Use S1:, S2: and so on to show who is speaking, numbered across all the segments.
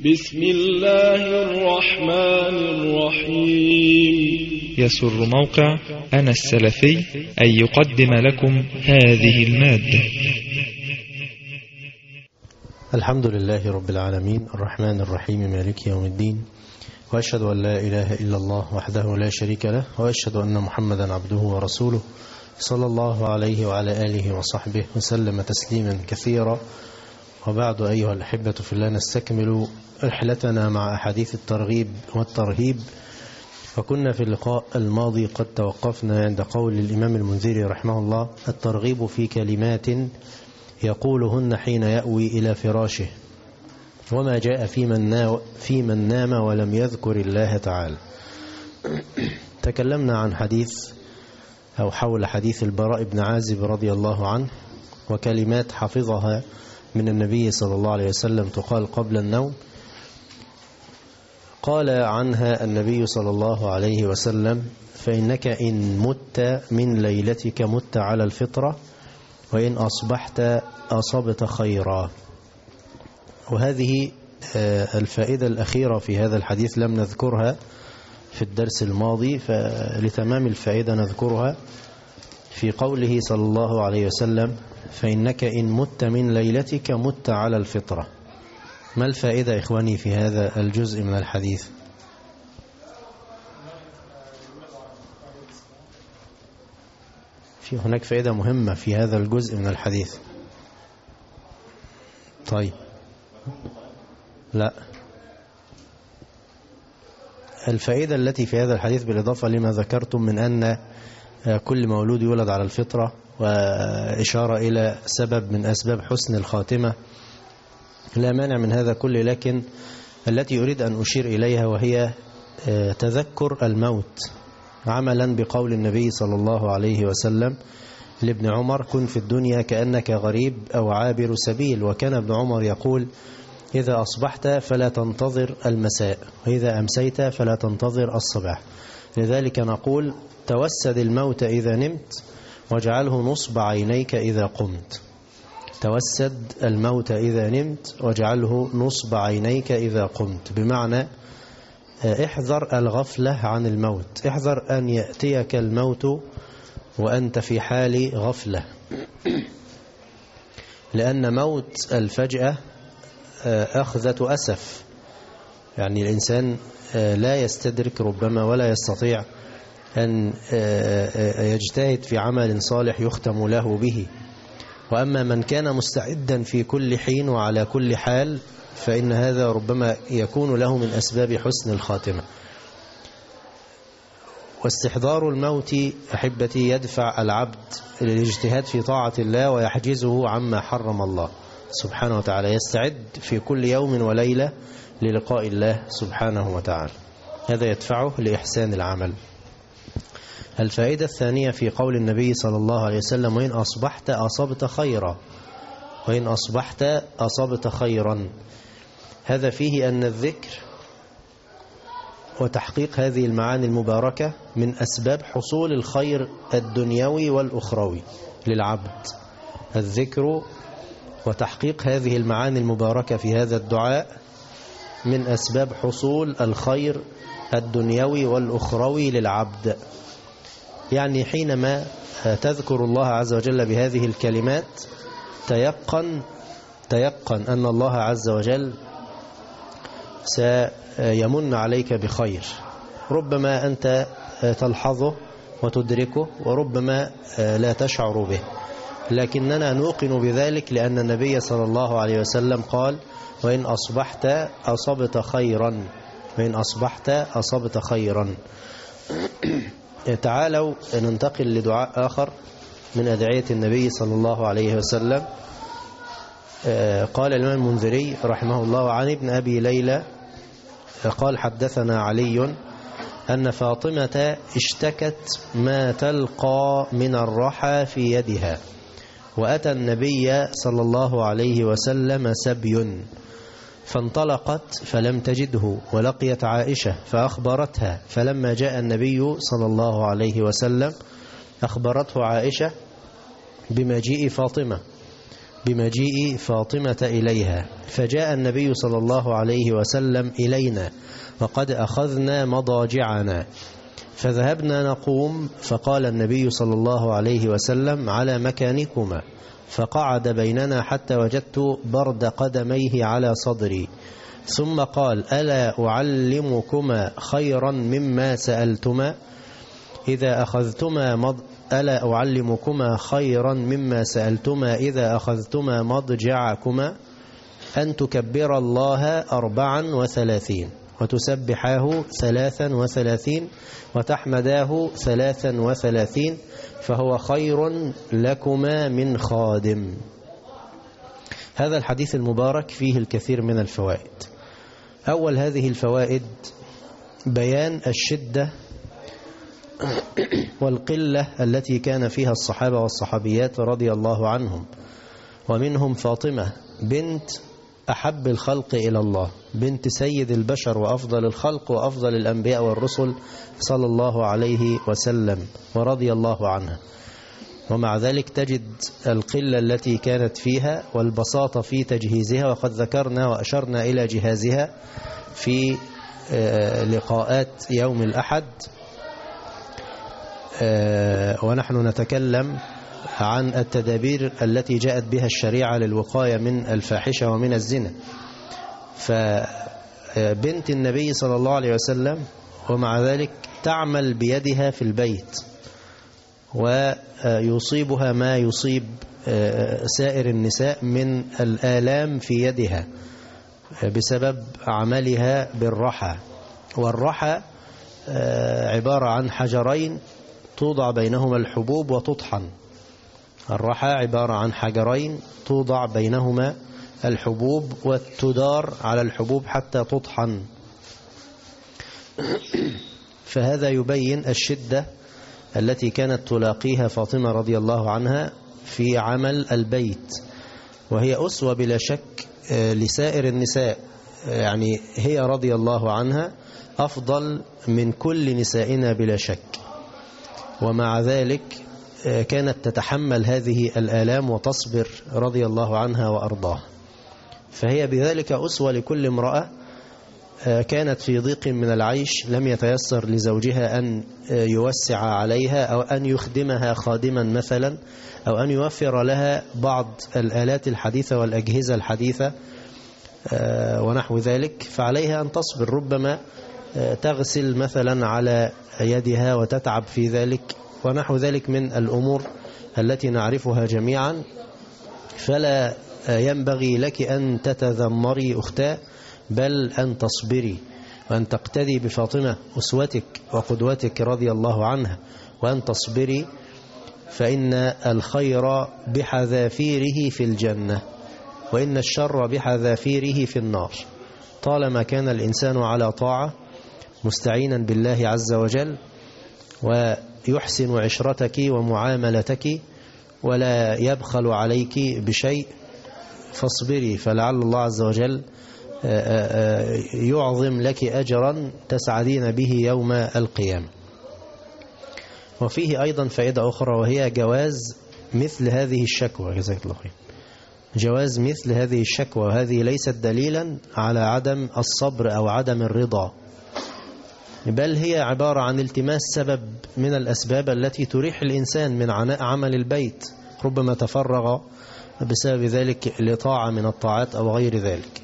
S1: بسم الله الرحمن الرحيم.
S2: يسر موقع أنا السلفي أن يقدم لكم هذه المادة.
S3: الحمد لله رب العالمين الرحمن الرحيم مالك يوم الدين، وأشهد أن لا إله إلا الله وحده لا شريك له، وأشهد أن محمدا عبده ورسوله صلى الله عليه وعلى آله وصحبه وسلم تسليما كثيرا. وبعد أيها الأحبة في الله، نستكمل رحلتنا مع أحاديث الترغيب والترهيب. وكنا في اللقاء الماضي قد توقفنا عند قول الإمام المنذري رحمه الله: الترغيب في كلمات يقولهن حين يأوي إلى فراشه، وما جاء في من نام ولم يذكر الله تعالى. تكلمنا عن حديث أو حول حديث البراء بن عازب رضي الله عنه، وكلمات حفظها من النبي صلى الله عليه وسلم تقال قبل النوم. قال عنها النبي صلى الله عليه وسلم: فإنك إن مت من ليلتك مت على الفطرة، وإن أصبحت أصبت خيرا. وهذه الفائدة الأخيرة في هذا الحديث لم نذكرها في الدرس الماضي، فلتمام الفائدة نذكرها في قوله صلى الله عليه وسلم: فإنك إن مت من ليلتك مت على الفطرة. ما الفائدة إخواني في هذا الجزء من الحديث؟ في هناك فائدة مهمة في هذا الجزء من الحديث. طيب، لا، الفائدة التي في هذا الحديث بالإضافة لما ذكرتم من أن كل مولود يولد على الفطرة، وإشارة إلى سبب من أسباب حسن الخاتمة، لا مانع من هذا كله، لكن التي أريد أن أشير إليها وهي تذكر الموت، عملا بقول النبي صلى الله عليه وسلم لابن عمر: كن في الدنيا كأنك غريب أو عابر سبيل. وكان ابن عمر يقول: إذا أصبحت فلا تنتظر المساء، وإذا أمسيت فلا تنتظر الصباح. لذلك نقول: توسد الموت إذا نمت، واجعله نصب عينيك إذا قمت. توسد الموت إذا نمت، واجعله نصب عينيك إذا قمت، بمعنى احذر الغفلة عن الموت، احذر أن يأتيك الموت وأنت في حال غفلة، لأن موت الفجأة أخذة أسف، يعني الإنسان لا يستدرك ربما ولا يستطيع أن يجتهد في عمل صالح يختم له به. وأما من كان مستعدا في كل حين وعلى كل حال، فإن هذا ربما يكون له من أسباب حسن الخاتمة. واستحضار الموت أحبتي يدفع العبد للاجتهاد في طاعة الله، ويحجزه عما حرم الله سبحانه وتعالى، يستعد في كل يوم وليلة للقاء الله سبحانه وتعالى. هذا يدفعه لإحسان العمل. الفائدة الثانية في قول النبي صلى الله عليه وسلم: وإن أصبحت أصبت خيرا، وإن أصبحت أصبت خيرا. هذا فيه أن الذكر وتحقيق هذه المعاني المباركة من أسباب حصول الخير الدنيوي والأخروي للعبد. الذكر وتحقيق هذه المعاني المباركة في هذا الدعاء من أسباب حصول الخير الدنيوي والأخروي للعبد. يعني حينما تذكر الله عز وجل بهذه الكلمات تيقن أن الله عز وجل سيمن عليك بخير، ربما أنت تلحظه وتدركه، وربما لا تشعر به، لكننا نوقن بذلك لأن النبي صلى الله عليه وسلم قال: وإن أصبحت أصبت خيرا، وإن أصبحت أصبت خيرا. تعالوا ننتقل لدعاء آخر من أدعية النبي صلى الله عليه وسلم. قال الإمام المنذري رحمه الله عن ابن أبي ليلى قال: حدثنا علي أن فاطمة اشتكت ما تلقى من الرحى في يدها، وأتى النبي صلى الله عليه وسلم سبي، فانطلقت فلم تجده، ولقيت عائشة فأخبرتها، فلما جاء النبي صلى الله عليه وسلم أخبرته عائشة بمجيء فاطمة، بمجيء فاطمة إليها، فجاء النبي صلى الله عليه وسلم إلينا وقد أخذنا مضاجعنا، فذهبنا نقوم، فقال النبي صلى الله عليه وسلم: على مكانكما، فقعد بيننا حتى وجدت برد قدميه على صدري، ثم قال: ألا أعلمكما خيرا مما سألتما ألا أعلمكما خيرا مما سألتما إذا أخذتما مضجعكما؟ أن تكبر الله 34 وتسبحاه 33 وتحمداه 33 فهو خير لكما من خادم. هذا الحديث المبارك فيه الكثير من الفوائد. أول هذه الفوائد بيان الشدة والقلة التي كان فيها الصحابة والصحابيات رضي الله عنهم، ومنهم فاطمة بنت أحب الخلق إلى الله، بنت سيد البشر وأفضل الخلق وأفضل الأنبياء والرسل صلى الله عليه وسلم ورضي الله عنها، ومع ذلك تجد القلة التي كانت فيها والبساطة في تجهيزها، وقد ذكرنا وأشرنا إلى جهازها في لقاءات يوم الأحد، ونحن نتكلم عن التدابير التي جاءت بها الشريعة للوقاية من الفاحشة ومن الزنا. فبنت النبي صلى الله عليه وسلم ومع ذلك تعمل بيدها في البيت، ويصيبها ما يصيب سائر النساء من الآلام في يدها بسبب عملها بالرحى. والرحى عبارة عن حجرين توضع بينهما الحبوب وتطحن. الرحى عبارة عن حجرين توضع بينهما الحبوب وتدار على الحبوب حتى تطحن. فهذا يبين الشدة التي كانت تلاقيها فاطمة رضي الله عنها في عمل البيت، وهي أسوة بلا شك لسائر النساء، يعني هي رضي الله عنها أفضل من كل نسائنا بلا شك، ومع ذلك كانت تتحمل هذه الآلام وتصبر رضي الله عنها وأرضاها. فهي بذلك أسوة لكل امرأة كانت في ضيق من العيش لم يتيسر لزوجها أن يوسع عليها أو أن يخدمها خادما مثلا، أو أن يوفر لها بعض الآلات الحديثة والأجهزة الحديثة ونحو ذلك، فعليها أن تصبر. ربما تغسل مثلا على يدها وتتعب في ذلك ونحو ذلك من الأمور التي نعرفها جميعا. فلا ينبغي لك أن تتذمري أختاه، بل أن تصبري وأن تقتدي بفاطمة أسوتك وقدوتك رضي الله عنها، وأن تصبري، فإن الخير بحذافيره في الجنة وإن الشر بحذافيره في النار، طالما كان الإنسان على طاعة مستعينا بالله عز وجل ويحسن عشرتك ومعاملتك ولا يبخل عليك بشيء، فاصبري، فلعل الله عز وجل يعظم لك أجرا تسعدين به يوم القيامة. وفيه أيضا فائدة أخرى، وهي جواز مثل هذه الشكوى، جزاك الله خير، جواز مثل هذه الشكوى، وهذه ليست دليلا على عدم الصبر أو عدم الرضا، بل هي عبارة عن التماس سبب من الأسباب التي تريح الإنسان من عناء عمل البيت، ربما تفرغ بسبب ذلك لطاعة من الطاعات أو غير ذلك.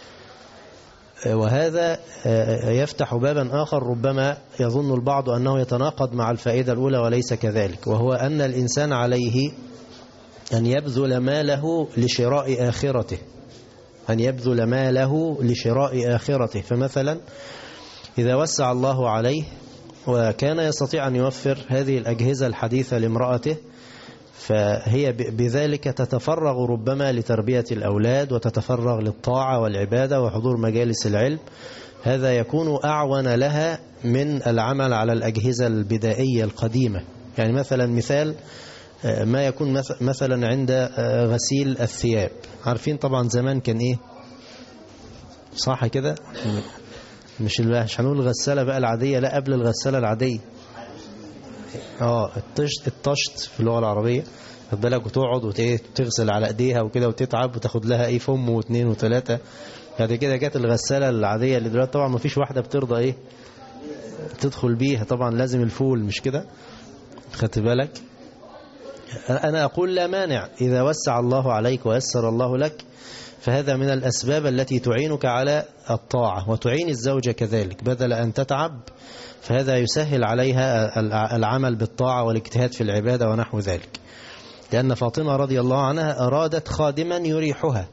S3: وهذا يفتح بابا آخر ربما يظن البعض أنه يتناقض مع الفائدة الأولى، وليس كذلك، وهو أن الإنسان عليه أن يبذل ماله لشراء آخرته، أن يبذل ماله لشراء آخرته. فمثلا إذا وسع الله عليه وكان يستطيع أن يوفر هذه الأجهزة الحديثة لامرأته، فهي بذلك تتفرغ ربما لتربية الأولاد وتتفرغ للطاعة والعبادة وحضور مجالس العلم، هذا يكون أعون لها من العمل على الأجهزة البدائية القديمة. يعني مثال ما يكون مثلا عند غسيل الثياب، عارفين طبعا زمان كان إيه، صح كده، مش هنقول الغسالة بقى العادية، لا، قبل الغسالة العادية الطشت في اللغة العربية، خد بالك، وتقعد وتغسل على ايديها وكده وتتعب وتاخد لها فم واثنين وثلاثة. بعد كده جت الغسالة العادية اللي دلوقتي طبعا ما فيش واحدة بترضى تدخل بيها، طبعا لازم الفول، مش كده؟ خدت بالك؟ أنا أقول لا مانع إذا وسع الله عليك ويسر الله لك، فهذا من الأسباب التي تعينك على الطاعة، وتعين الزوجة كذلك بدل أن تتعب، فهذا يسهل عليها العمل بالطاعة والاجتهاد في العبادة ونحو ذلك. لأن فاطمة رضي الله عنها أرادت خادما يريحها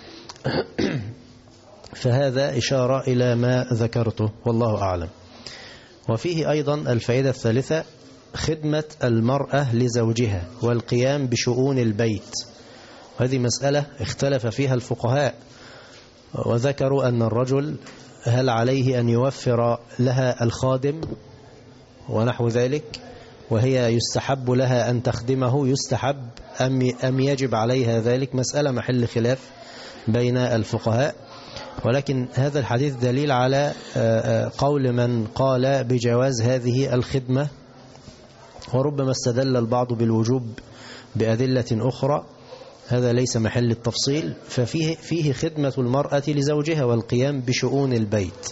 S3: فهذا إشارة إلى ما ذكرته والله أعلم. وفيه أيضا الفائدة الثالثة خدمة المرأة لزوجها والقيام بشؤون البيت، وهذه مسألة اختلف فيها الفقهاء، وذكروا أن الرجل هل عليه أن يوفر لها الخادم ونحو ذلك، وهي يستحب لها أن تخدمه، يستحب أم يجب عليها ذلك، مسألة محل خلاف بين الفقهاء. ولكن هذا الحديث دليل على قول من قال بجواز هذه الخدمة، وربما استدل البعض بالوجوب بأدلة أخرى، هذا ليس محل التفصيل. فيه خدمة المرأة لزوجها والقيام بشؤون البيت.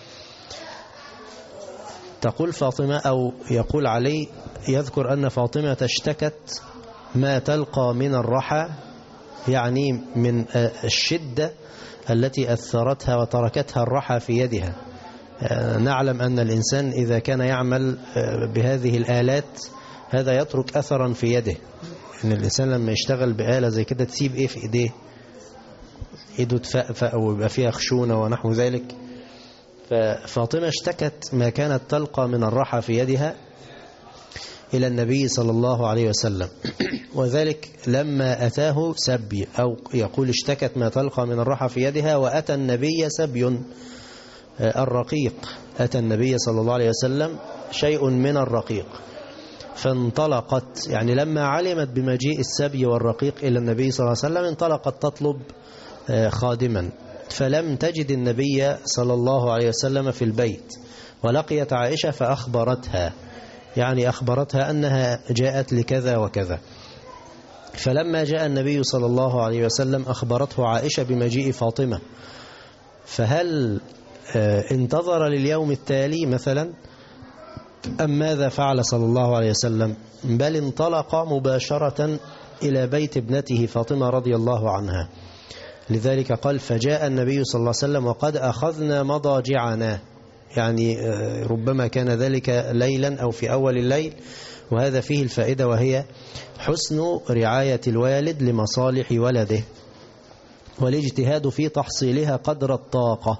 S3: تقول فاطمة، أو يقول علي، يذكر أن فاطمة اشتكت ما تلقى من الرحى، يعني من الشدة التي أثرتها وتركتها الرحى في يدها. نعلم أن الإنسان إذا كان يعمل بهذه الآلات هذا يترك أثرا في يده، إن الإنسان لما يشتغل بآلة زي كده تسيب في إيديه، إيده تفأفأ ويبقى فيها خشونة ونحو ذلك. ففاطمة اشتكت ما كانت تلقى من الرحى في يدها إلى النبي صلى الله عليه وسلم، وذلك لما أتاه سبي، أو يقول اشتكت ما تلقى من الرحى في يدها، وأتى النبي سبي الرقيق، أتى النبي صلى الله عليه وسلم شيء من الرقيق، فانطلقت، يعني لما علمت بمجيء السبي والرقيق إلى النبي صلى الله عليه وسلم انطلقت تطلب خادما، فلم تجد النبي صلى الله عليه وسلم في البيت، ولقيت عائشة فأخبرتها، يعني أخبرتها أنها جاءت لكذا وكذا. فلما جاء النبي صلى الله عليه وسلم أخبرته عائشة بمجيء فاطمة، فهل انتظر لليوم التالي مثلا أم ماذا فعل صلى الله عليه وسلم؟ بل انطلق مباشرة إلى بيت ابنته فاطمة رضي الله عنها. لذلك قال فجاء النبي صلى الله عليه وسلم وقد أخذنا مضاجعنا، يعني ربما كان ذلك ليلا أو في أول الليل. وهذا فيه الفائدة، وهي حسن رعاية الوالد لمصالح ولده والاجتهاد في تحصيلها قدر الطاقة.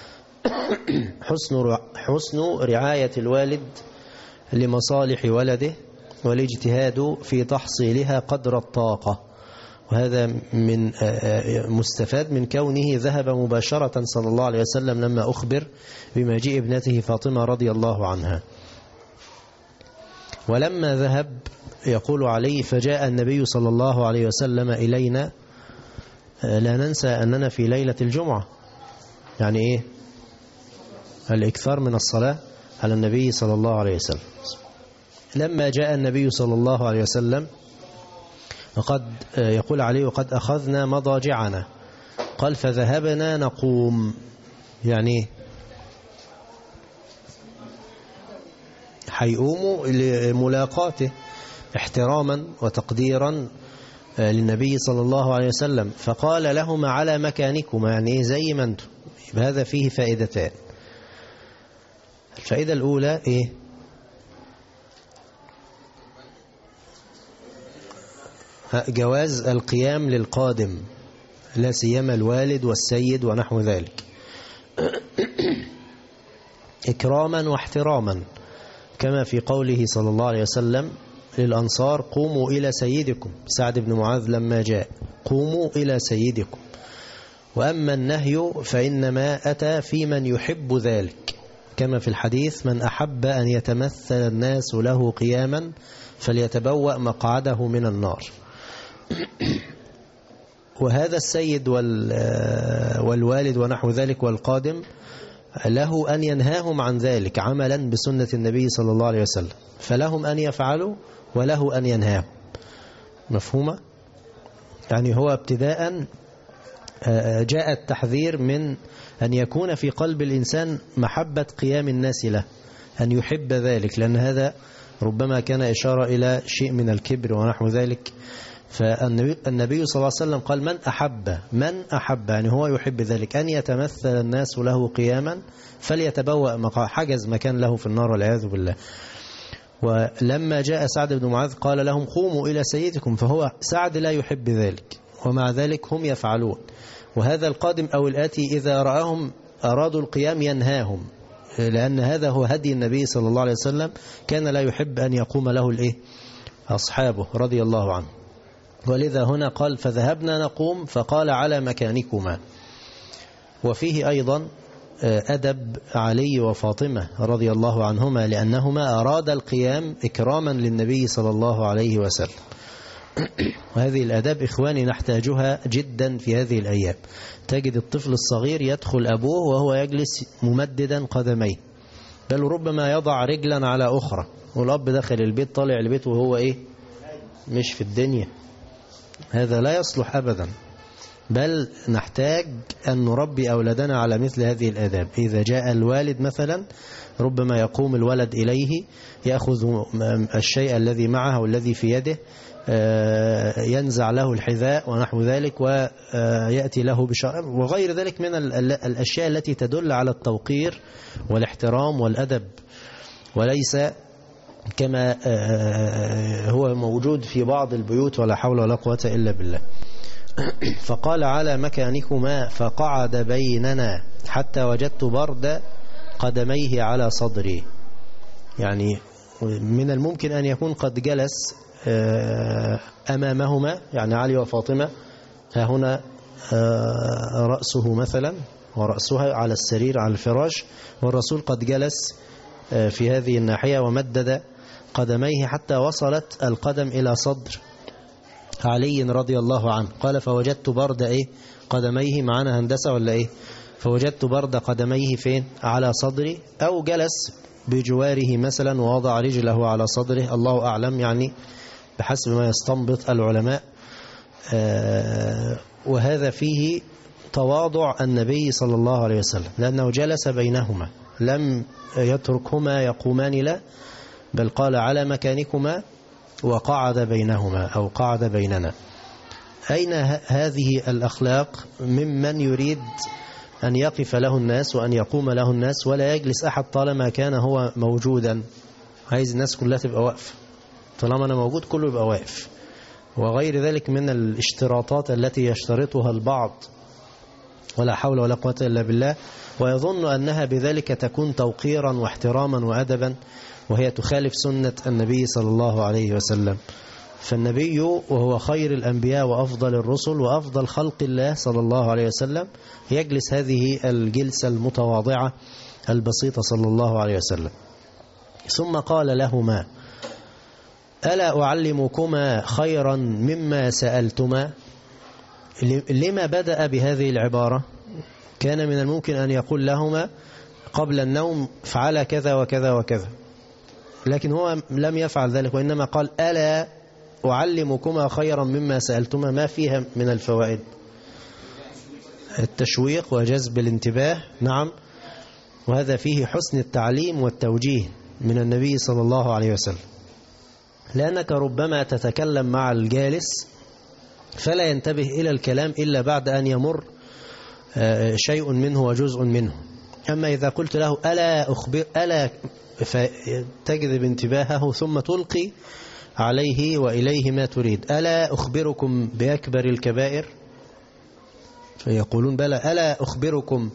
S3: حسن رعاية الوالد لمصالح ولده والاجتهاد في تحصيلها قدر الطاقة، وهذا من مستفاد من كونه ذهب مباشرة صلى الله عليه وسلم لما أخبر بمجيء ابنته فاطمة رضي الله عنها. ولما ذهب يقول عليه فجاء النبي صلى الله عليه وسلم إلينا، لا ننسى أننا في ليلة الجمعة، يعني إيه؟ الإكثار من الصلاة على النبي صلى الله عليه وسلم. لما جاء النبي صلى الله عليه وسلم وقد يقول عليه وقد أخذنا مضاجعنا، قال فذهبنا نقوم، يعني حيقوموا لملاقاته احتراما وتقديرا للنبي صلى الله عليه وسلم. فقال لهما على مكانكما، يعني زي ما انتم. هذا فيه فائدتان. الفائدة الأولى إيه؟ جواز القيام للقادم، لا سيما الوالد والسيد ونحو ذلك، إكراما واحتراما، كما في قوله صلى الله عليه وسلم للأنصار قوموا إلى سيدكم، سعد بن معاذ لما جاء قوموا إلى سيدكم. وأما النهي فإنما أتى في من يحب ذلك، كما في الحديث من أحب أن يتمثل الناس له قياما فليتبوأ مقعده من النار. وهذا السيد والوالد ونحو ذلك والقادم له أن ينهاهم عن ذلك عملا بسنة النبي صلى الله عليه وسلم، فلهم أن يفعلوا وله أن ينهاهم. مفهومة؟ يعني هو ابتداء جاء التحذير من أن يكون في قلب الإنسان محبة قيام الناس له، أن يحب ذلك، لأن هذا ربما كان إشارة إلى شيء من الكبر ونحو ذلك. فالنبي صلى الله عليه وسلم قال من أحب يعني هو يحب ذلك، أن يتمثل الناس له قياما فليتبوأ حجز مكان له في النار والعياذ بالله. ولما جاء سعد بن معاذ قال لهم قوموا إلى سيدكم، فهو سعد لا يحب ذلك ومع ذلك هم يفعلون. وهذا القادم أو الآتي إذا رآهم أرادوا القيام ينهاهم، لأن هذا هو هدي النبي صلى الله عليه وسلم، كان لا يحب أن يقوم له أصحابه رضي الله عنه. ولذا هنا قال فذهبنا نقوم، فقال على مكانكما. وفيه أيضا أدب علي وفاطمة رضي الله عنهما، لأنهما أراد القيام إكراما للنبي صلى الله عليه وسلم. وهذه الأداب إخواني نحتاجها جدا في هذه الأيام. تجد الطفل الصغير يدخل أبوه وهو يجلس ممددا قدميه، بل ربما يضع رجلا على أخرى، والأب دخل البيت طالع البيت وهو مش في الدنيا. هذا لا يصلح أبدا، بل نحتاج أن نربي أولادنا على مثل هذه الآداب. إذا جاء الوالد مثلا ربما يقوم الولد إليه يأخذ الشيء الذي معه والذي في يده، ينزع له الحذاء ونحو ذلك، ويأتي له بشراب وغير ذلك من الأشياء التي تدل على التوقير والاحترام والأدب، وليس كما هو موجود في بعض البيوت ولا حول ولا قوة إلا بالله. فقال على مكانكما، فقعد بيننا حتى وجدت برد قدميه على صدري. يعني من الممكن أن يكون قد جلس أمامهما، يعني علي وفاطمة ها هنا رأسه مثلا ورأسها على السرير على الفراش، والرسول قد جلس في هذه الناحية ومدد قدميه حتى وصلت القدم إلى صدر علي رضي الله عنه. قال فوجدت برد قدميه، معنا هندسة ولا فوجدت برد قدميه فين؟ على صدري، أو جلس بجواره مثلا ووضع رجله على صدره، الله أعلم، يعني بحسب ما يستنبط العلماء. وهذا فيه تواضع النبي صلى الله عليه وسلم، لأنه جلس بينهما، لم يتركهما يقومان له، بل قال على مكانكما وقعد بينهما أو قعد بيننا. أين هذه الأخلاق ممن يريد أن يقف له الناس وأن يقوم له الناس ولا يجلس أحد طالما كان هو موجودا؟ عايز الناس كلها تبقى واقفة، طالما أنا موجود كله يبقى واقف، وغير ذلك من الاشتراطات التي يشترطها البعض ولا حول ولا قوة إلا بالله، ويظن أنها بذلك تكون توقيرا واحتراما وأدبا، وهي تخالف سنة النبي صلى الله عليه وسلم. فالنبي وهو خير الأنبياء وأفضل الرسل وأفضل خلق الله صلى الله عليه وسلم يجلس هذه الجلسة المتواضعة البسيطة صلى الله عليه وسلم. ثم قال لهما ألا أعلمكما خيرا مما سألتما؟ لما بدأ بهذه العبارة؟ كان من الممكن أن يقول لهما قبل النوم فعل كذا وكذا وكذا، لكن هو لم يفعل ذلك، وإنما قال ألا أعلمكما خيرا مما سألتما. ما فيها من الفوائد؟ التشويق وجذب الانتباه، نعم، وهذا فيه حسن التعليم والتوجيه من النبي صلى الله عليه وسلم، لأنك ربما تتكلم مع الجالس فلا ينتبه إلى الكلام إلا بعد أن يمر شيء منه وجزء منه. أما إذا قلت له ألا فتجذب انتباهه ثم تلقي عليه وإليه ما تريد. ألا أخبركم بأكبر الكبائر؟ فيقولون بلى. ألا أخبركم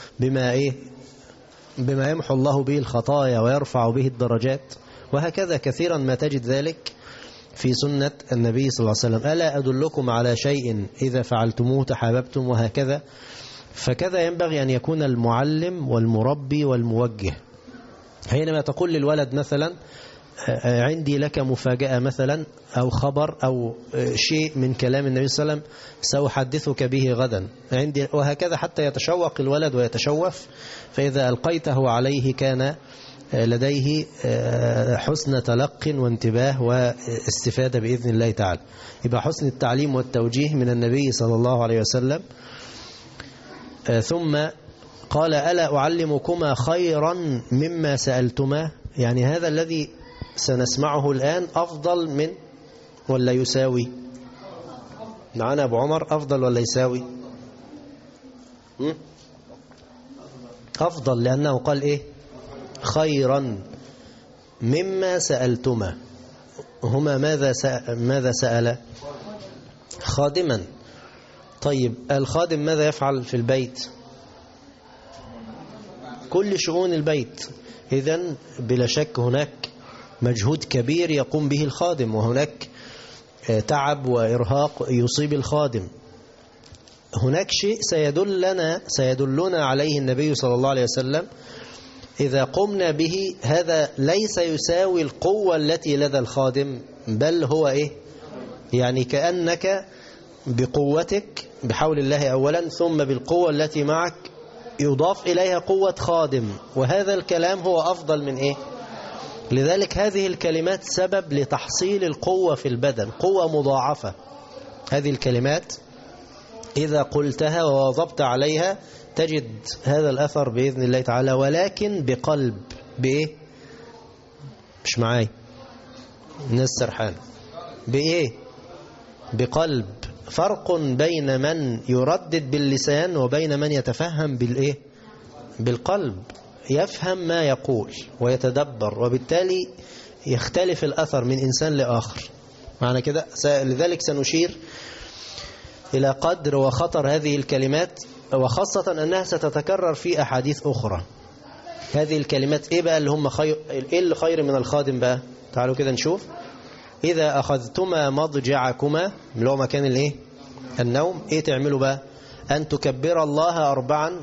S3: بما يمحو الله به الخطايا ويرفع به الدرجات؟ وهكذا كثيرا ما تجد ذلك في سنة النبي صلى الله عليه وسلم. ألا أدلكم على شيء إذا فعلتموه تحاببتم؟ وهكذا. فكذا ينبغي أن يكون المعلم والمربي والموجه. حينما تقول للولد مثلا عندي لك مفاجأة مثلا أو خبر أو شيء من كلام النبي صلى الله عليه وسلم سأحدثك به غدا عندي، وهكذا حتى يتشوق الولد ويتشوف، فإذا ألقيته عليه كان لديه حسن تلق وانتباه واستفادة بإذن الله تعالى. يبقى حسن التعليم والتوجيه من النبي صلى الله عليه وسلم. ثم قال ألا أعلمكما خيرا مما سألتما، يعني هذا الذي سنسمعه الآن أفضل من ولا يساوي؟ معنا أبو عمر، أفضل ولا يساوي؟ أفضل، لأنه قال إيه؟ خيرا مما سألتما. هما ماذا سأل؟ خادما. طيب الخادم ماذا يفعل في البيت؟ كل شؤون البيت. إذن بلا شك هناك مجهود كبير يقوم به الخادم، وهناك تعب وإرهاق يصيب الخادم. هناك شيء سيدلنا عليه النبي صلى الله عليه وسلم إذا قمنا به. هذا ليس يساوي القوة التي لدى الخادم، بل هو إيه؟ يعني كأنك بقوتك بحول الله أولا، ثم بالقوة التي معك يضاف إليها قوة خادم، وهذا الكلام هو أفضل من إيه؟ لذلك هذه الكلمات سبب لتحصيل القوة في البدن، قوة مضاعفة. هذه الكلمات إذا قلتها وواظبت عليها تجد هذا الأثر بإذن الله تعالى، ولكن بقلب. بإيه؟ مش معاي الناس سرحان. بإيه؟ بقلب. فرق بين من يردد باللسان وبين من يتفهم بالإيه؟ بالقلب، يفهم ما يقول ويتدبر، وبالتالي يختلف الأثر من إنسان لآخر. معنى كده لذلك سنشير إلى قدر وخطر هذه الكلمات، وخاصة أنها ستتكرر في أحاديث أخرى. هذه الكلمات إيه بقى اللي هم إيه اللي خير من الخادم بقى؟ تعالوا كده نشوف. إذا أخذتما مضجعكما، اللي هو مكان الإيه؟ النوم. إيه تعملوا بقى؟ أن تكبر الله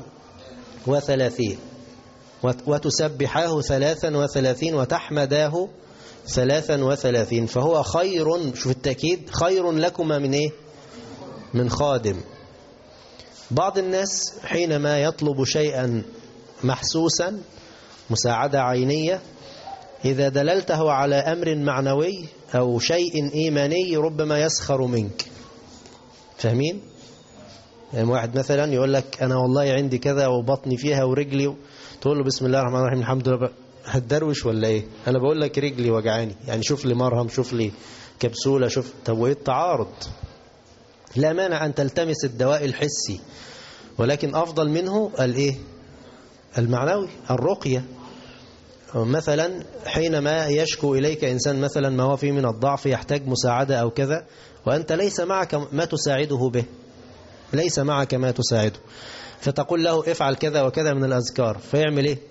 S3: 34 وتسبحاه 33 وتحمداه 33، فهو خير. شوف التأكيد، خير لكما من إيه؟ من خادم. بعض الناس حينما يطلب شيئا محسوسا، مساعدة عينية، إذا دللته على أمر معنوي أو شيء إيماني ربما يسخر منك. فاهمين؟ يعني واحد مثلا يقول لك أنا والله عندي كذا وبطني فيها ورجلي، تقول له بسم الله الرحمن الرحيم الحمد لله، هتدروش ولا إيه؟ أنا بقول لك رجلي وجعاني، يعني شوف لي مرهم، شوف لي كبسولة، شوف. طب وإيه التعارض؟ لا مانع أن تلتمس الدواء الحسي، ولكن أفضل منه الإيه؟ المعنوي، الرقية. مثلا حينما يشكو إليك إنسان مثلا ما هو فيه من الضعف، يحتاج مساعدة أو كذا، وأنت ليس معك ما تساعده به، ليس معك ما تساعده، فتقول له افعل كذا وكذا من الأذكار، فيعمل إيه؟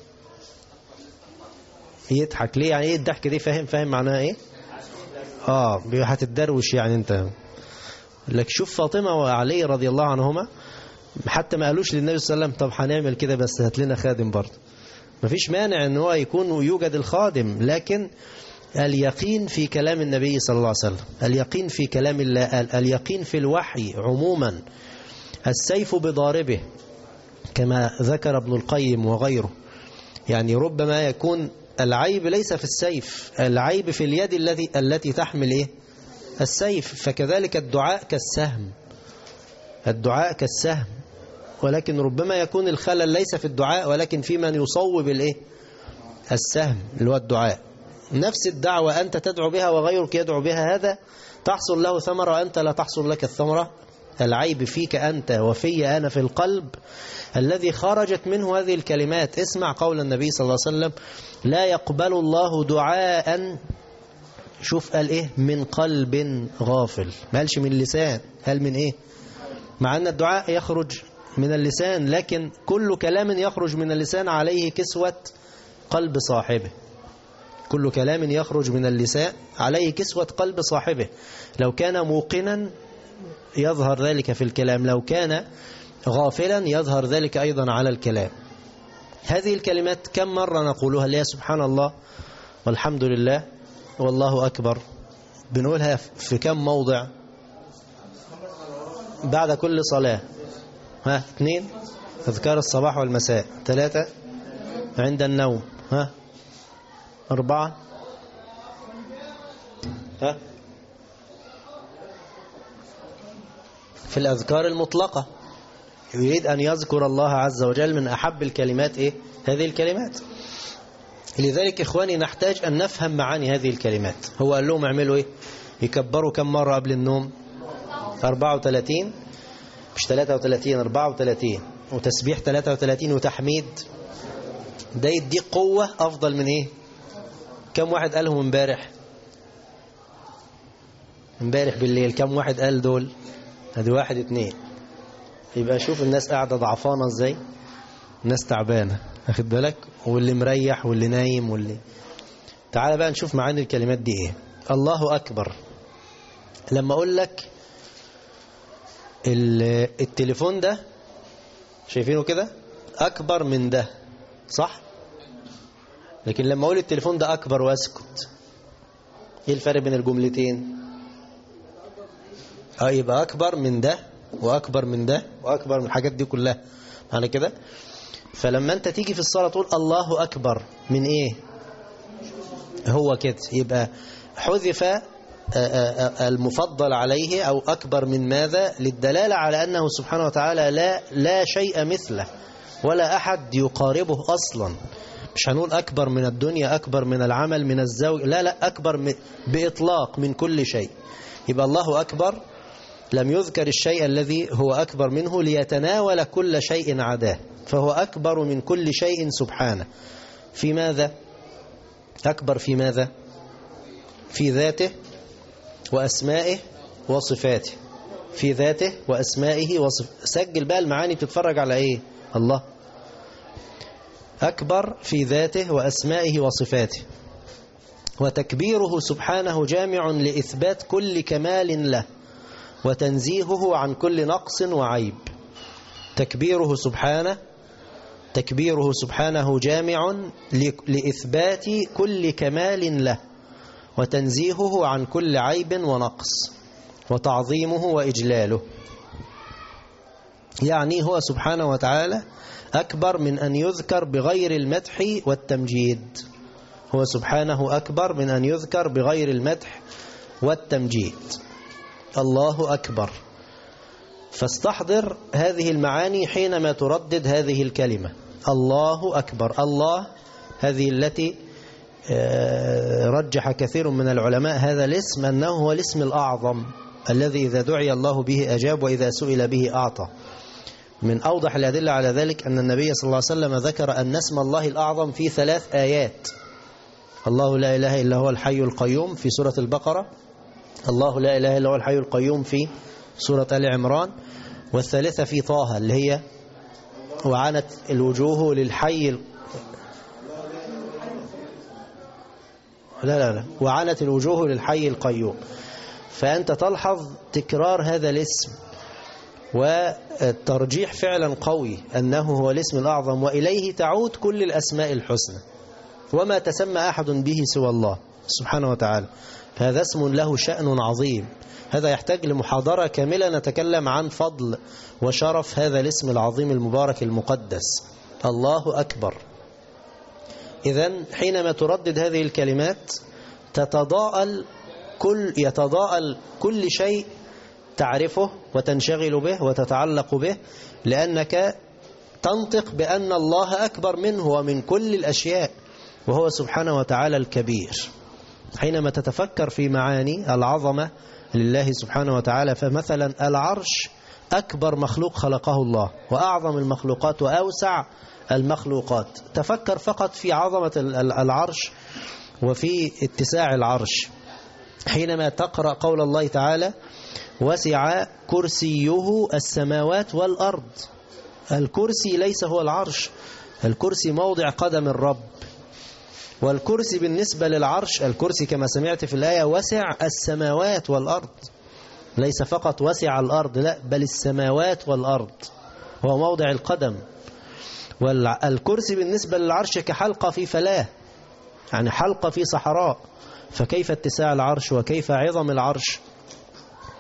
S3: يضحك. ليه؟ يعني إيه الضحك دي؟ فاهم معناها إيه؟ هتتدروش يعني أنت. لك شوف فاطمة وعلي رضي الله عنهما، حتى ما قالوش للنبي صلى الله عليه وسلم طب هنعمل كده بس هات لنا خادم برضه. مفيش مانع ان هو يكون ويوجد الخادم، لكن اليقين في كلام النبي صلى الله عليه وسلم، اليقين في كلام الله، اليقين في الوحي عموما. السيف بضاربه كما ذكر ابن القيم وغيره. يعني ربما يكون العيب ليس في السيف، العيب في اليد التي تحمل إيه؟ السيف. فكذلك الدعاء كالسهم، الدعاء كالسهم، ولكن ربما يكون الخلل ليس في الدعاء ولكن في من يصوب الإيه؟ السهم اللي هو الدعاء. نفس الدعوة أنت تدعو بها وغيرك يدعو بها، هذا تحصل له ثمرة وأنت لا تحصل لك الثمرة. العيب فيك أنت وفي أنا في القلب الذي خرجت منه هذه الكلمات. اسمع قول النبي صلى الله عليه وسلم: لا يقبل الله دعاء، شوف قال إيه؟ من قلب غافل، ما قالش من لسان، قال من إيه؟ مع أن الدعاء يخرج من اللسان، لكن كل كلام يخرج من اللسان عليه كسوة قلب صاحبه. كل كلام يخرج من اللسان عليه كسوة قلب صاحبه. لو كان موقنا يظهر ذلك في الكلام، لو كان غافلا يظهر ذلك أيضا على الكلام. هذه الكلمات كم مرة نقولها؟ اللي هي سبحان الله والحمد لله والله أكبر، بنقولها في كم موضع؟ بعد كل صلاة. 2 أذكار الصباح والمساء. 3 عند النوم. 4. ها؟ في الأذكار المطلقة يريد أن يذكر الله عز وجل من أحب الكلمات إيه؟ هذه الكلمات. لذلك إخواني نحتاج أن نفهم معاني هذه الكلمات. هو قال لهم اعملوا إيه؟ يكبروا كم مرة قبل النوم؟ 34 مش 33 34 وتسبيح 33 وتحميد. ده يديك قوة أفضل من إيه؟ كم واحد قالهم امبارح بالليل؟ كم واحد قال دول؟ هذه 1 2. يبقى شوف الناس قاعدة ضعفانة ازاي، الناس تعبانة، أخد بالك، واللي مريح واللي نايم واللي. تعال بقى نشوف معاني الكلمات دي ايه. الله أكبر، لما أقول لك التليفون ده شايفينه كده أكبر من ده، صح؟ لكن لما أقول التليفون ده أكبر وأسكت، ايه الفرق بين الجملتين؟ يبقى أكبر من ده وأكبر من ده وأكبر من الحاجات دي كلها، معنى كده. فلما أنت تيجي في الصلاة تقول الله أكبر من إيه؟ هو كده، يبقى حذف المفضل عليه أو أكبر من ماذا، للدلالة على أنه سبحانه وتعالى لا شيء مثله ولا أحد يقاربه أصلا. مش هنقول أكبر من الدنيا، أكبر من العمل، من الزوج، لا أكبر بإطلاق من كل شيء. يبقى الله أكبر لم يذكر الشيء الذي هو أكبر منه ليتناول كل شيء عداه، فهو أكبر من كل شيء سبحانه. في ماذا؟ أكبر في ماذا؟ في ذاته وأسمائه وصفاته. في ذاته وأسمائه وصفاته. سجل بقى المعاني، بتتفرج على إيه؟ الله أكبر في ذاته وأسمائه وصفاته. وتكبيره سبحانه جامع لإثبات كل كمال له وتنزيهه عن كل نقص وعيب. تكبيره سبحانه جامع لإثبات كل كمال له وتنزيهه عن كل عيب ونقص وتعظيمه وإجلاله. يعني هو سبحانه وتعالى أكبر من أن يذكر بغير المدح والتمجيد. هو سبحانه أكبر من أن يذكر بغير المدح والتمجيد. الله أكبر. فاستحضر هذه المعاني حينما تردد هذه الكلمة الله أكبر. الله هذه التي رجح كثير من العلماء هذا الاسم أنه هو الاسم الأعظم الذي إذا دعي الله به أجاب وإذا سئل به أعطى. من أوضح الأدلة على ذلك أن النبي صلى الله عليه وسلم ذكر أن اسم الله الأعظم في 3 آيات. الله لا إله إلا هو الحي القيوم في سورة البقرة، الله لا إله إلا هو الحي القيوم في سورة آل عمران، والثالثة في طه اللي هي وعنت الوجوه للحي وعنت الوجوه للحي القيوم. فأنت تلحظ تكرار هذا الاسم والترجيح فعلا قوي أنه هو الاسم الأعظم، وإليه تعود كل الأسماء الحسنى وما تسمى أحد به سوى الله سبحانه وتعالى. فهذا اسم له شأن عظيم، هذا يحتاج لمحاضرة كاملة نتكلم عن فضل وشرف هذا الاسم العظيم المبارك المقدس الله أكبر. إذن حينما تردد هذه الكلمات يتضاءل كل شيء تعرفه وتنشغل به وتتعلق به، لأنك تنطق بأن الله أكبر منه ومن كل الأشياء، وهو سبحانه وتعالى الكبير. حينما تتفكر في معاني العظمة لله سبحانه وتعالى، فمثلا العرش أكبر مخلوق خلقه الله وأعظم المخلوقات وأوسع المخلوقات. تفكر فقط في عظمة العرش وفي اتساع العرش. حينما تقرأ قول الله تعالى وسع كرسيه السماوات والأرض، الكرسي ليس هو العرش، الكرسي موضع قدم الرب، والكرسي بالنسبة للعرش الكرسي كما سمعت في الآية وسع السماوات والأرض، ليس فقط وسع الأرض، لا بل السماوات والأرض، هو موضع القدم. والكرسي بالنسبة للعرش كحلقة في فلاة، يعني حلقة في صحراء، فكيف اتساع العرش وكيف عظم العرش.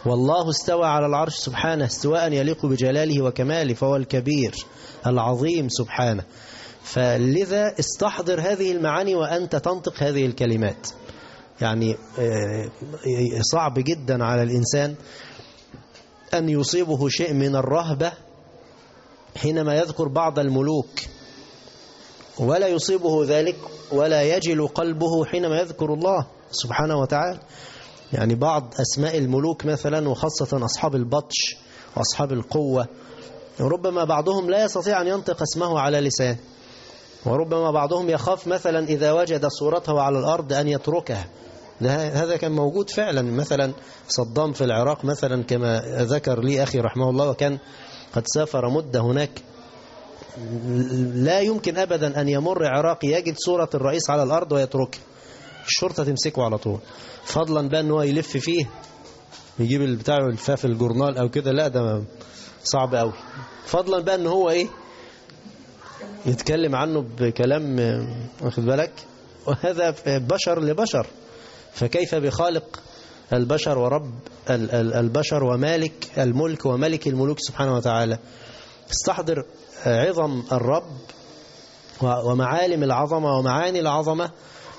S3: والله استوى على العرش سبحانه استواء يليق بجلاله وكماله، فهو الكبير العظيم سبحانه. فلذا استحضر هذه المعاني وأنت تنطق هذه الكلمات. يعني صعب جدا على الإنسان أن يصيبه شيء من الرهبة حينما يذكر بعض الملوك، ولا يصيبه ذلك ولا يجل قلبه حينما يذكر الله سبحانه وتعالى. يعني بعض أسماء الملوك مثلا، وخاصة أصحاب البطش وأصحاب القوة، ربما بعضهم لا يستطيع أن ينطق اسمه على لسان، وربما بعضهم يخاف مثلا إذا وجد صورته على الأرض أن يتركها. هذا كان موجود فعلا، مثلا صدام في العراق مثلا كما ذكر لي أخي رحمه الله، وكان قد سافر مدة هناك، لا يمكن أبدا أن يمر عراقي يجد صورة الرئيس على الأرض ويتركها، الشرطة تمسكه على طول، فضلا بقى أنه يلف فيه يجيب البتاع يلفاه في الجورنال أو كده، لا ده صعب قوي، فضلا بقى أنه هو يتكلم عنه بكلام واخد بالك، وهذا بشر لبشر، فكيف بخالق البشر ورب البشر ومالك الملك وملك الملوك سبحانه وتعالى. استحضر عظم الرب ومعالم العظمة ومعاني العظمة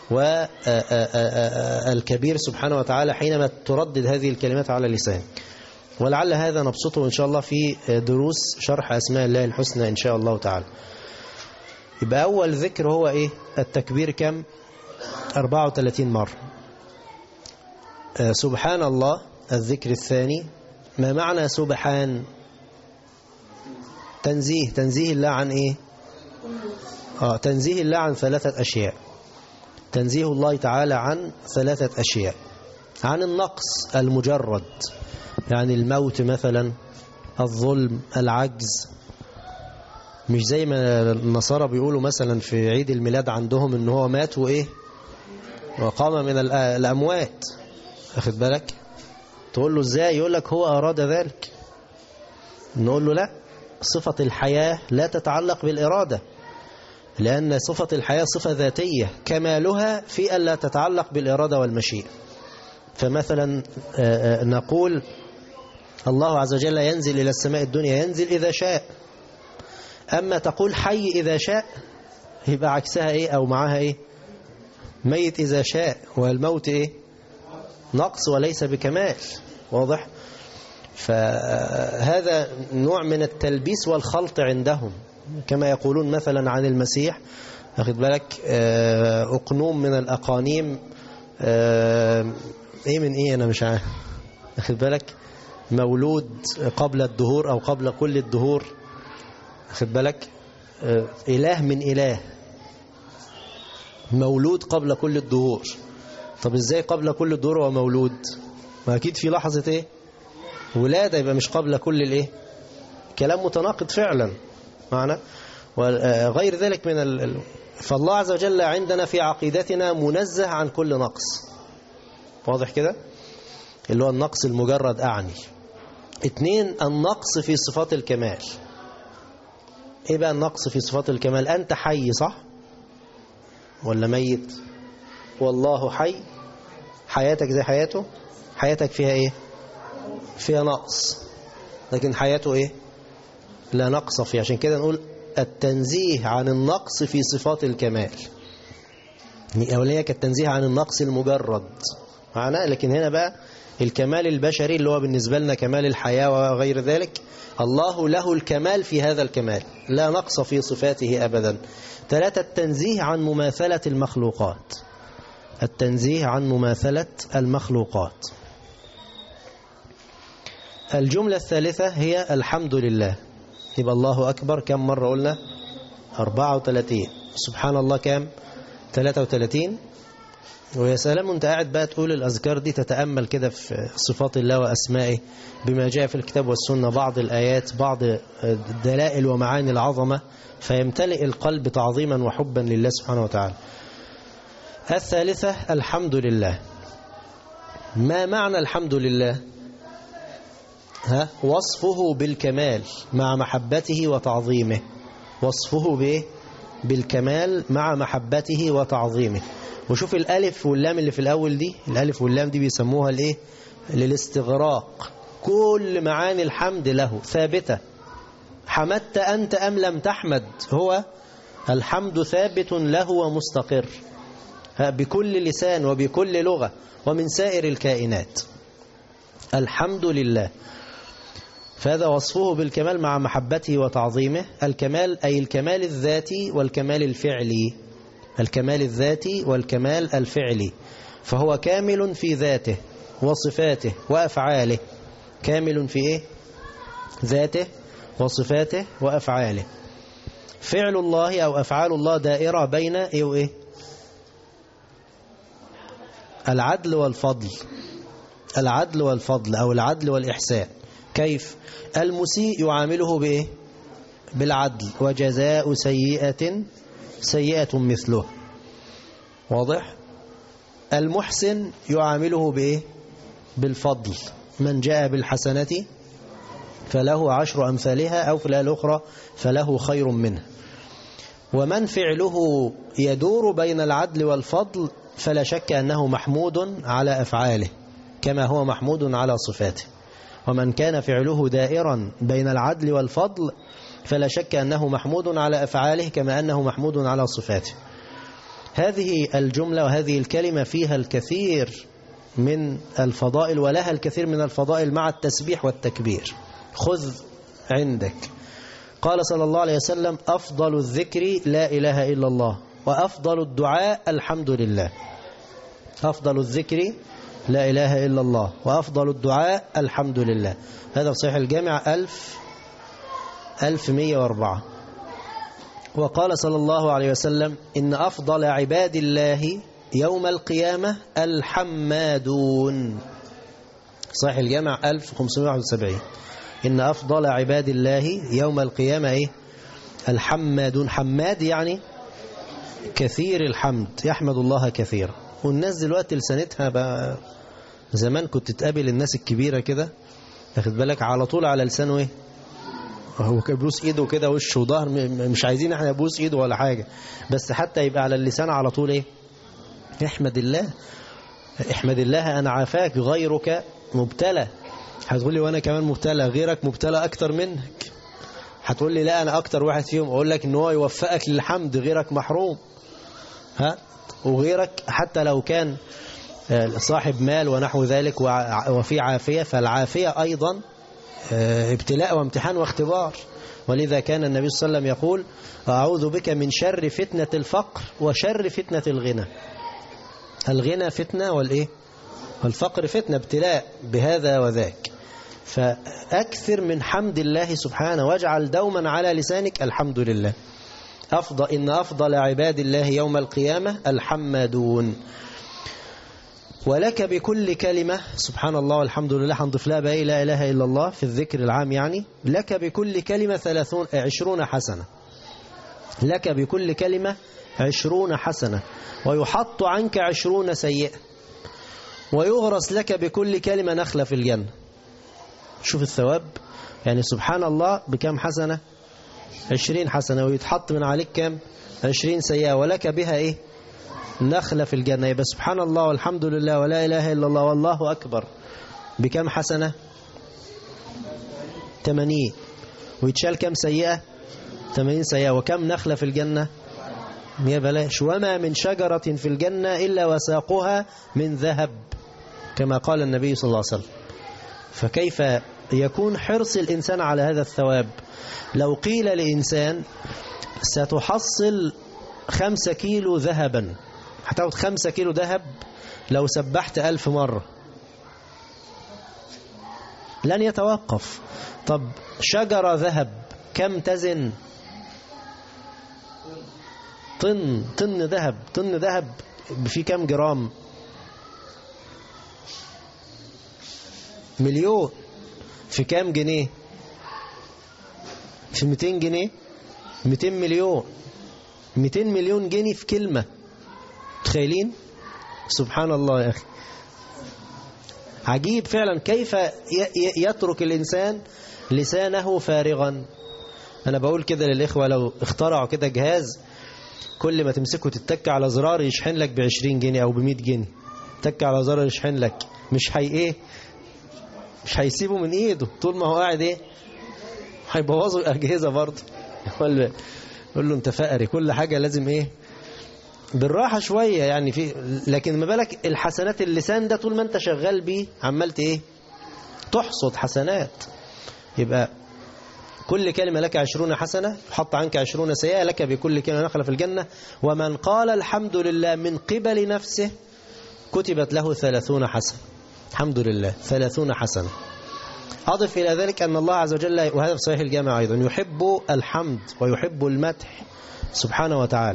S3: والكبير سبحانه وتعالى حينما تردد هذه الكلمات على لسانك. ولعل هذا نبسطه إن شاء الله في دروس شرح أسماء الله الحسنى إن شاء الله تعالى. يبقى أول ذكر هو التكبير كم؟ 34 مرة. سبحان الله الذكر الثاني. ما معنى سبحان؟ تنزيه الله عن تنزيه الله عن 3 أشياء. تنزيه الله تعالى عن 3 أشياء. عن النقص المجرد، يعني الموت مثلا، الظلم، العجز. مش زي ما النصارى بيقولوا مثلا في عيد الميلاد عندهم ان هو مات وقام من الأموات، أخذ بالك؟ تقول له ازاي؟ يقول لك هو أراد ذلك. نقول له لا، صفة الحياة لا تتعلق بالإرادة، لأن صفة الحياة صفة ذاتية كمالها في ألا تتعلق بالإرادة والمشيئة. فمثلا نقول الله عز وجل ينزل إلى السماء الدنيا، ينزل إذا شاء. أما تقول حي إذا شاء يبقى عكسها أو معها ميت إذا شاء، والموت نقص وليس بكمال. واضح؟ فهذا نوع من التلبيس والخلط عندهم، كما يقولون مثلا عن المسيح، أخذ بالك، أقنوم من الأقانيم، أنا مش عارف، أخذ بالك، مولود قبل الدهور أو قبل كل الدهور، أخذ بالك، إله من إله، مولود قبل كل الدهور. طب إزاي قبل كل الدهور ومولود؟ ما أكيد في لحظة ولادة، يبقى مش قبل كل كلام متناقض فعلا معنا. وغير ذلك من فالله عز وجل عندنا في عقيدتنا منزه عن كل نقص. واضح كده؟ اللي هو النقص المجرد أعني. 2 النقص في صفات الكمال. إيه بقى النقص في صفات الكمال؟ أنت حي صح؟ ولا ميت؟ والله حي، حياتك زي حياته، حياتك فيها فيها نقص، لكن حياته لا نقص فيه. عشان كده نقول التنزيه عن النقص في صفات الكمال. الأولية كالتنزيه عن النقص المجرد معنا، لكن هنا بقى الكمال البشري اللي هو بالنسبة لنا كمال الحياة وغير ذلك، الله له الكمال في هذا الكمال، لا نقص في صفاته أبدا. 3 التنزيه عن مماثلة المخلوقات. التنزيه عن مماثلة المخلوقات. الجملة الثالثة هي الحمد لله. يبقى الله أكبر كم مرة قلنا؟ 34. سبحان الله كم؟ 33. ويا سلام أنت قاعد بقى تقول الأذكار دي، تتأمل كده في صفات الله وأسمائه بما جاء في الكتاب والسنة، بعض الآيات، بعض الدلائل ومعاني العظمة، فيمتلئ القلب تعظيما وحبا لله سبحانه وتعالى. الثالثة الحمد لله. ما معنى الحمد لله؟ وصفه بالكمال مع محبته وتعظيمه. وصفه بالكمال مع محبته وتعظيمه. وشوف الألف واللام اللي في الأول دي، الألف واللام دي بيسموها للاستغراق، كل معاني الحمد له ثابتة. حمدت أنت أم لم تحمد، هو الحمد ثابت له ومستقر بكل لسان وبكل لغة ومن سائر الكائنات. الحمد لله، فهذا وصفه بالكمال مع محبته وتعظيمه. الكمال أي الكمال الذاتي والكمال الفعلي، الكمال الذاتي والكمال الفعلي، فهو كامل في ذاته وصفاته وأفعاله. كامل في إيه؟ ذاته وصفاته وأفعاله. فعل الله أو أفعال الله دائرة بين إيه وإيه؟ العدل والفضل، العدل والفضل أو العدل والإحسان. كيف؟ المسيء يعامله بإيه؟ بالعدل، وجزاء سيئة سيئة مثله. واضح؟ المحسن يعامله بإيه؟ بالفضل، من جاء بالحسنة فله 10 أمثالها، أو في الآية الأخرى فله خير منها. ومن فعله يدور بين العدل والفضل فلا شك أنه محمود على أفعاله كما هو محمود على صفاته. ومن كان فعله دائرا بين العدل والفضل فلا شك أنه محمود على أفعاله كما أنه محمود على صفاته. هذه الجملة وهذه الكلمة فيها الكثير من الفضائل، ولها الكثير من الفضائل مع التسبيح والتكبير. خذ عندك. قال صلى الله عليه وسلم: أفضل الذكر لا إله إلا الله، وأفضل الدعاء الحمد لله. أفضل الذكر لا إله إلا الله، وأفضل الدعاء الحمد لله. هذا في صحيح الجامع 1104. وقال صلى الله عليه وسلم: إن أفضل عباد الله يوم القيامة الحمادون. صحيح الجامع 1571. إن أفضل عباد الله يوم القيامة إيه؟ الحمادون. حماد يعني كثير الحمد، يحمد الله كثيرا. والناس دلوقتي لسانتها بقى، زمان كنت تقابل الناس الكبيرة كده تاخد بالك على طول على لسانه إيه؟ هو بيبوس ايده كده وشه وظهر، مش عايزين احنا نبوس ايده ولا حاجة، بس حتى يبقى على اللسان على طول ايه؟ احمد الله، احمد الله أن عافاك، غيرك مبتلى. هتقول لي وانا كمان مبتلى، غيرك مبتلى اكتر منك. هتقول لي لا انا اكتر واحد فيهم، اقول لك ان هو يوفقك للحمد، غيرك محروم. وغيرك حتى لو كان صاحب مال ونحو ذلك وفي عافية، فالعافية ايضا ابتلاء وامتحان واختبار. ولذا كان النبي صلى الله عليه وسلم يقول: أعوذ بك من شر فتنة الفقر وشر فتنة الغنى. الغنى فتنة والإيه؟ والفقر فتنة، ابتلاء بهذا وذاك. فأكثر من حمد الله سبحانه، واجعل دوما على لسانك الحمد لله. إن أفضل عباد الله يوم القيامة الحمادون. ولك بكل كلمة، سبحان الله والحمد لله، هنضيف لها بقى لا إله إلا الله في الذكر العام. يعني لك بكل كلمة 20 حسنة. لك بكل كلمة 20 حسنة، ويحط عنك 20 سيئة، ويغرس لك بكل كلمة نخلة في الجنة. شوف الثواب، يعني سبحان الله بكم حسنة؟ 20 حسنة، ويتحط من عليك كم؟ 20 سيئة، ولك بها إيه؟ نخلة في الجنة. يبقى سبحان الله والحمد لله ولا إله إلا الله والله أكبر بكم حسنة؟ 80. ويتشال كم سيئة؟ 80 سيئة. وكم نخلة في الجنة؟ يا بلاش. وما من شجرة في الجنة إلا وساقها من ذهب، كما قال النبي صلى الله عليه وسلم. فكيف يكون حرص الإنسان على هذا الثواب؟ لو قيل لإنسان ستحصل 5 كيلو ذهبا، هتاخد 5 كيلو ذهب لو سبحت 1000 مرة، لن يتوقف. طب شجرة ذهب كم تزن؟ طن ذهب. طن ذهب في كم جرام؟ مليون. في كام جنيه؟ في 200 جنيه. 200 مليون. 200 مليون جنيه في كلمة. تخيلين؟ سبحان الله يا أخي، عجيب فعلا. كيف يترك الإنسان لسانه فارغا؟ أنا بقول كده للإخوة، لو اخترعوا كده جهاز كل ما تمسكه تتك على زرار يشحن لك ب20 جنيه أو ب100 جنيه، تك على زرار يشحن لك، مش هي إيه؟ مش هيسيبه من ايده طول ما هو قاعد ايه، هيبوظوا الاجهزه برضه. يقول له انت فقري، كل حاجه لازم ايه بالراحه شويه يعني. في لكن ما بالك الحسنات اللسان ده طول ما انت شغال بيه عملت ايه، تحصد حسنات. يبقى كل كلمة لك 20 حسنة، حط عنك 20 سيئة، لك بكل كلمة نخل في الجنة. ومن قال الحمد لله من قبل نفسه كتبت له 30 حسنة. الحمد لله 30 حسنة. أضف إلى ذلك أن الله عز وجل، وهذا في صحيح الجامع أيضا، يحب الحمد ويحب المدح سبحانه وتعالى.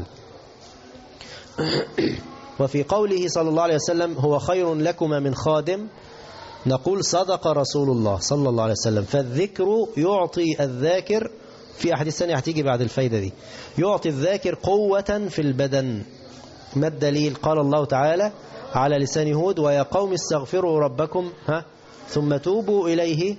S3: وفي قوله صلى الله عليه وسلم هو خير لكما من خادم، نقول صدق رسول الله صلى الله عليه وسلم. فالذكر يعطي الذاكر، في أحاديث ثانية هتيجي بعد الفايدة دي، يعطي الذاكر قوة في البدن. ما الدليل؟ قال الله تعالى على لسان هود ويا قوم استغفروا ربكم ثم توبوا إليه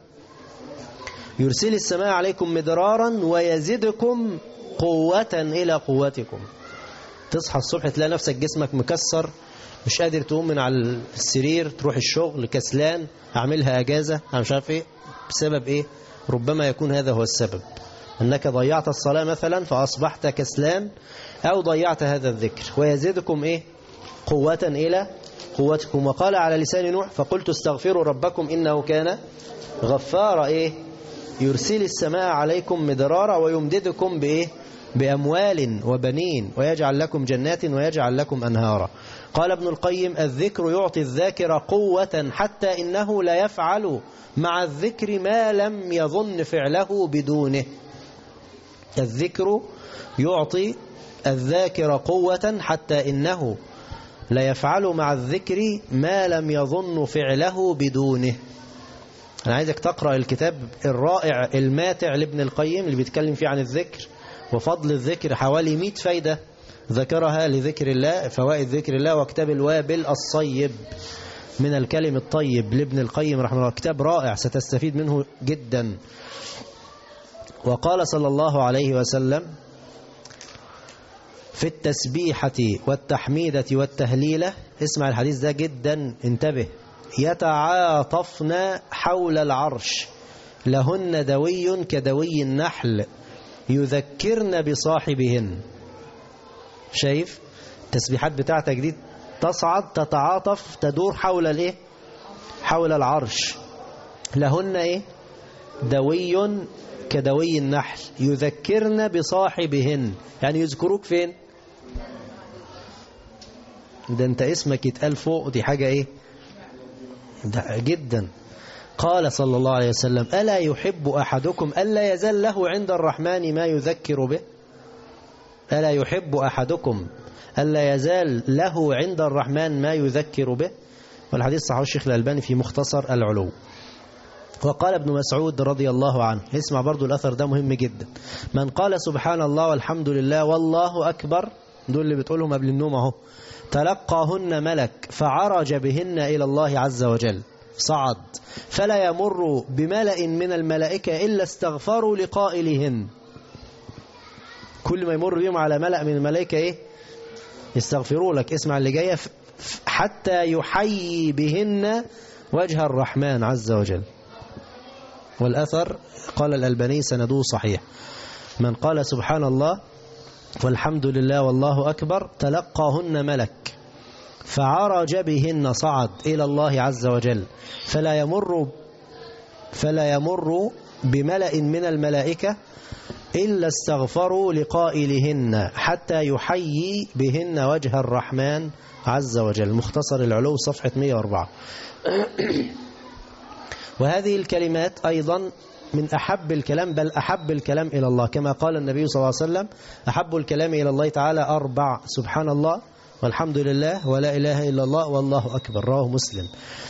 S3: يرسل السماء عليكم مدرارا ويزدكم قوة إلى قوتكم. تصحى الصبح تلاقي نفسك جسمك مكسر، مش قادر تقوم من على السرير، تروح الشغل كسلان، اعملها اجازة، انا مش عارف ايه. بسبب ايه؟ ربما يكون هذا هو السبب، انك ضيعت الصلاة مثلا فاصبحت كسلان، او ضيعت هذا الذكر. ويزيدكم ايه؟ قوة الى قوتكم. وقال على لسان نوح فقلت استغفروا ربكم انه كان غفارا، ايه؟ يرسل السماء عليكم مدرارا ويمددكم بايه؟ بأموال وبنين ويجعل لكم جنات ويجعل لكم أنهارا. قال ابن القيم الذكر يعطي الذاكر قوة حتى إنه لا يفعل مع الذكر ما لم يظن فعله بدونه. الذكر يعطي الذاكر قوة حتى إنه لا يفعل مع الذكر ما لم يظن فعله بدونه. أنا عايزك تقرأ الكتاب الرائع الماتع لابن القيم اللي بيتكلم فيه عن الذكر وفضل الذكر، حوالي 100 فايدة ذكرها لذكر الله، فوائد ذكر الله. وكتاب الوابل الصيب من الكلم الطيب لابن القيم رحمه الله، كتاب رائع ستستفيد منه جدا. وقال صلى الله عليه وسلم في التسبيحة والتحميدة والتهليلة، اسمع الحديث ده جدا انتبه، يتعاطفن حول العرش لهن دوي كدوي النحل يذكرن بصاحبهن. شايف التسبيحات بتاعتك دي تصعد تتعاطف تدور حول الايه؟ حول العرش. لهن ايه؟ دوي كدوي النحل يذكرن بصاحبهن، يعني يذكروك فين؟ ده انت اسمك يتقال فوق، دي حاجة ايه ده جدا. قال صلى الله عليه وسلم ألا يحب أحدكم ألا يزال له عند الرحمن ما يذكر به؟ ألا يحب أحدكم ألا يزال له عند الرحمن ما يذكر به؟ والحديث صححه الشيخ الألباني في مختصر العلو. وقال ابن مسعود رضي الله عنه، اسمع برضو الأثر ده مهم جدا، من قال سبحان الله والحمد لله والله أكبر، دول اللي بتقولهم قبل النوم اهو، تلقاهن ملك فعرج بهن إلى الله عز وجل، صعد فلا يمر بملأ من الملائكة إلا استغفروا لقائلهن. كل ما يمر بهم على ملأ من الملائكة إيه؟ يستغفروا لك. اسمع اللي جاية، حتى يحيي بهن وجه الرحمن عز وجل. والأثر قال الألباني سنده صحيح. من قال سبحان الله والحمد لله والله أكبر تلقاهن ملك فعرج بهن، صعد إلى الله عز وجل، فلا يمر بملأ من الملائكة إلا استغفروا لقائلهن حتى يحيي بهن وجه الرحمن عز وجل. مختصر العلو صفحة 104. وهذه الكلمات أيضا من أحب الكلام، بل أحب الكلام إلى الله، كما قال النبي صلى الله عليه وسلم أحب الكلام إلى الله تعالى 4: سبحان الله والحمد لله ولا إله إلا الله والله أكبر، رواه مسلم.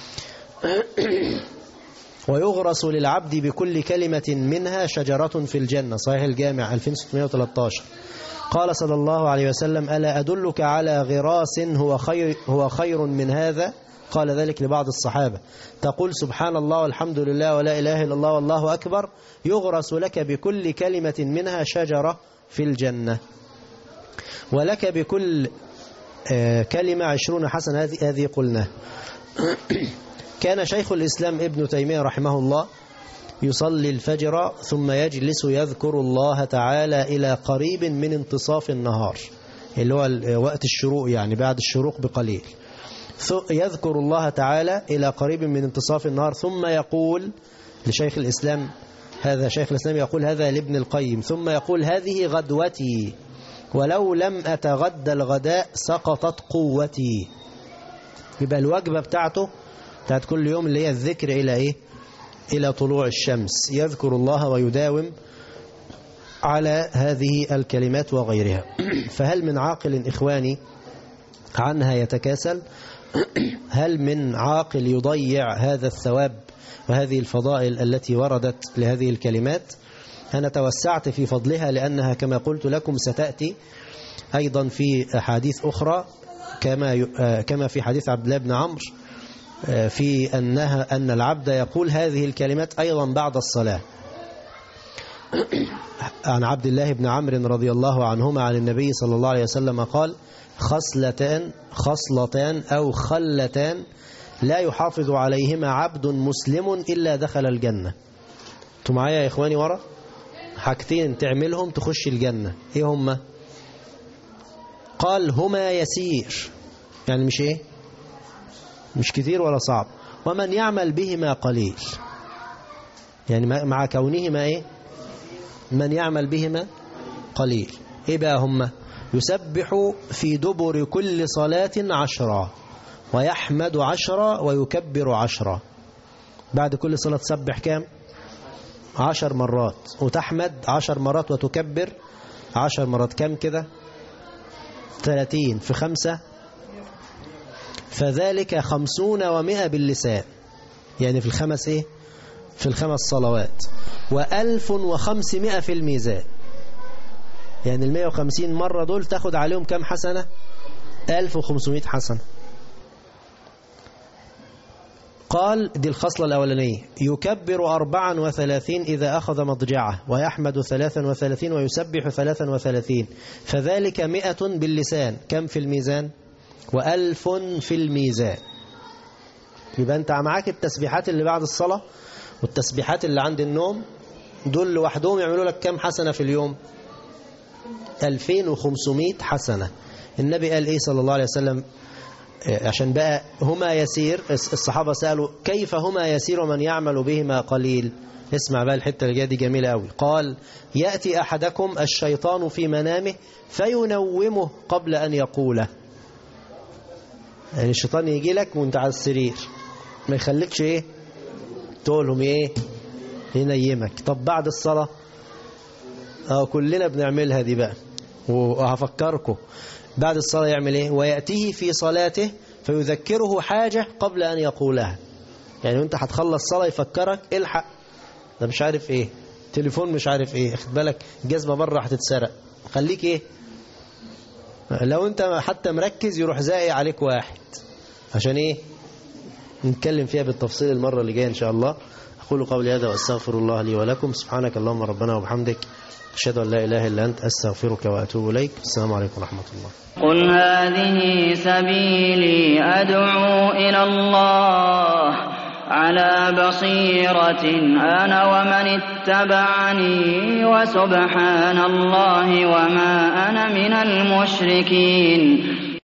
S3: ويغرس للعبد بكل كلمة منها شجرة في الجنة، صحيح الجامع 2613. قال صلى الله عليه وسلم ألا أدلك على غراس هو خير من هذا؟ قال ذلك لبعض الصحابة. تقول سبحان الله والحمد لله ولا إله إلا الله والله أكبر، يغرس لك بكل كلمة منها شجرة في الجنة، ولك بكل كلمة 20 حسنة، هذه قلنا. كان شيخ الإسلام ابن تيمية رحمه الله يصلي الفجر ثم يجلس يذكر الله تعالى إلى قريب من انتصاف النهار، اللي هو وقت الشروق، يعني بعد الشروق بقليل. يذكر الله تعالى إلى قريب من انتصاف النهار، ثم يقول لشيخ الإسلام، هذا شيخ الإسلام يقول هذا لابن القيم، ثم يقول هذه غدوتي ولو لم أتغدى الغداء سقطت قوتي. يبقى الوجبة بتاعته بتاعت كل يوم اللي هي الذكر إلى إيه؟ إلى طلوع الشمس، يذكر الله ويداوم على هذه الكلمات وغيرها. فهل من عاقل إخواني عنها يتكاسل؟ هل من عاقل يضيع هذا الثواب وهذه الفضائل التي وردت لهذه الكلمات؟ أنا توسعت في فضلها لأنها كما قلت لكم ستأتي أيضا في حديث أخرى، كما في حديث عبد الله بن عمرو في أن العبد يقول هذه الكلمات أيضا بعد الصلاة. عن عبد الله بن عمرو رضي الله عنهما عن النبي صلى الله عليه وسلم قال خصلتان أو خلتان لا يحافظ عليهما عبد مسلم إلا دخل الجنة. انتوا معايا يا إخواني ورا؟ حاجتين تعملهم تخش الجنة، إيه هما؟ قال هما يسير، يعني مش إيه؟ مش كتير ولا صعب. ومن يعمل بهما قليل، يعني مع كونهما إيه؟ من يعمل بهما قليل. إيه بقى هما؟ يسبح في دبر كل صلاة 10 ويحمد 10 ويكبر 10. بعد كل صلاة تسبح كام؟ 10 مرات، وتحمد 10 مرات وتكبر 10 مرات. كم كده؟ 30 في 5 فذلك 50 و100 باللسان، يعني في الخمس إيه؟ في الخمس صلوات. و1500 في الميزان، يعني 150 مرة دول تاخد عليهم كم حسنة؟ 1500 حسنة. قال دي الخصلة الأولانية. يكبر 34 إذا أخذ مضجعه، ويحمد 33 ويسبح 33، فذلك 100 باللسان. كم في الميزان؟ و1000 في الميزان. يبقى أنت معاك التسبيحات اللي بعد الصلاة والتسبيحات اللي عند النوم، دول لوحدهم يعملوا لك كم حسنة في اليوم؟ 2500 حسنة. النبي قال إيه صلى الله عليه وسلم؟ عشان بقى هما يسير، الصحابة سألوا كيف هما يسير ومن يعمل بهما قليل؟ اسمع بقى الحتة اللي جايه دي جميلة قوي. قال يأتي أحدكم الشيطان في منامه فينومه قبل أن يقوله. يعني الشيطان يجي لك وانت على السرير، ما يخليكش ايه تقولهم ايه، ينيمك. طب بعد الصلاة كلنا بنعملها دي بقى، وهفكركم بعد الصلاة يعمل ايه؟ ويأتيه في صلاته فيذكره حاجة قبل أن يقولها. يعني وانت هتخلص صلاة يفكرك الحق ده مش عارف ايه، تليفون مش عارف ايه، اخد بالك الجزمة بره هتتسرق، خليك ايه، لو انت حتى مركز يروح زائي عليك واحد. عشان ايه؟ نتكلم فيها بالتفصيل المرة اللي جاية ان شاء الله. أقول قولي هذا وأستغفر الله لي ولكم. سبحانك اللهم ربنا وبحمدك، أشهد أن لا إله إلا أنت، أستغفرك وأتوب إليك. السلام عليكم ورحمة الله.
S4: قل هذه سبيلي أدعو إلى الله على بصيرة أنا ومن اتبعني، وسبحان الله وما أنا من المشركين.